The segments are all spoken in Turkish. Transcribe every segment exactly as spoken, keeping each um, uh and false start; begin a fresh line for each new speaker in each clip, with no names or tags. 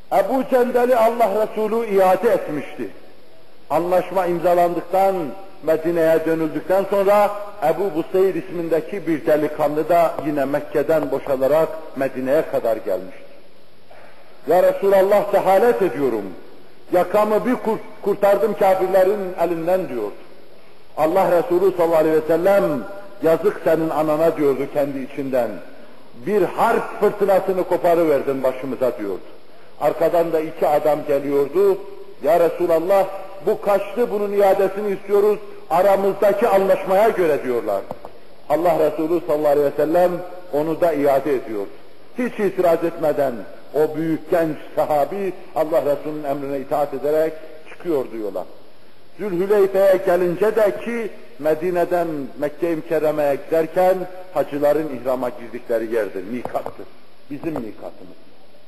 Ebu Cendel'i Allah Resulü iade etmişti. Anlaşma imzalandıktan, Medine'ye dönüldükten sonra Ebu Buseyr ismindeki bir delikanlı da yine Mekke'den boşalarak Medine'ye kadar gelmişti. Ya Resulallah, cehalet ediyorum. Yakamı bir kurt, kurtardım kafirlerin elinden diyordu. Allah Resulü sallallahu aleyhi ve sellem, yazık senin anana diyordu kendi içinden. Bir harp fırtınasını koparıverdin başımıza diyordu. Arkadan da iki adam geliyordu. Ya Resulallah, bu kaçtı, bunun iadesini istiyoruz, aramızdaki anlaşmaya göre diyorlar. Allah Resulü sallallahu aleyhi ve sellem onu da iade ediyordu. Hiç itiraz etmeden o büyük genç sahabi Allah Resulü'nün emrine itaat ederek çıkıyordu yola. Zülhüleyfe'ye gelince de ki Medine'den Mekke-i Mükerreme'ye giderken hacıların ihrama girdikleri yerdir, mikattır. Bizim mikatımız.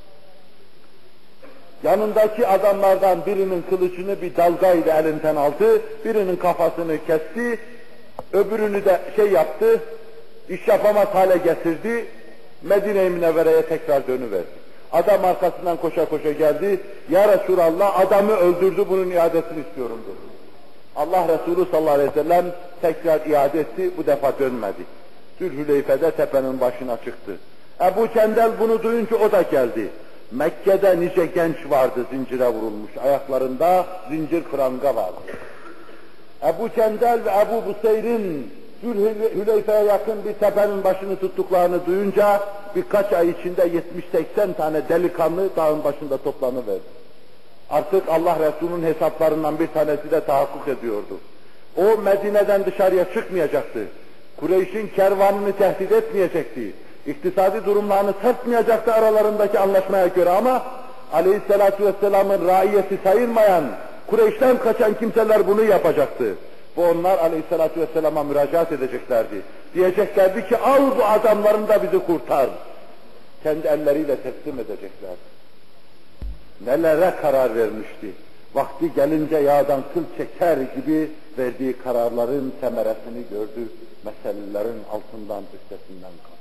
Yanındaki adamlardan birinin kılıcını bir dalgayla elinden aldı, birinin kafasını kesti, öbürünü de şey yaptı, iş yapamaz hale getirdi, Medine-i Münevvere'ye tekrar dönüverdi. Adam arkasından koşa koşa geldi, ya Resulallah adamı öldürdü, bunun iadesini istiyorum dedi. Allah Resulü sallallahu aleyhi ve sellem tekrar iade etti, bu defa dönmedi. Zülhüleyfe'de tepenin başına çıktı. Ebu Cendel bunu duyunca o da geldi. Mekke'de nice genç vardı zincire vurulmuş, ayaklarında zincir pranga vardı. Ebu Cendel ve Ebu Buseyr'in Zülhüleyfe'ye yakın bir tepenin başını tuttuklarını duyunca birkaç ay içinde yetmiş seksen tane delikanlı dağın başında toplanıverdi. Artık Allah Resulü'nün hesaplarından bir tanesi de tahakkuk ediyordu. O Medine'den dışarıya çıkmayacaktı. Kureyş'in kervanını tehdit etmeyecekti. İktisadi durumlarını tartmayacaktı aralarındaki anlaşmaya göre ama Aleyhisselatü Vesselam'ın raiyeti sayılmayan, Kureyş'ten kaçan kimseler bunu yapacaktı. Bu onlar Aleyhisselatü Vesselam'a müracaat edeceklerdi. Diyeceklerdi ki al bu adamlarını da bizi kurtar. Kendi elleriyle teslim edeceklerdi. Nelere karar vermişti. Vakti gelince yağdan kıl çeker gibi verdiği kararların semeresini gördü. Meselelerin altından üstesinden kalktı.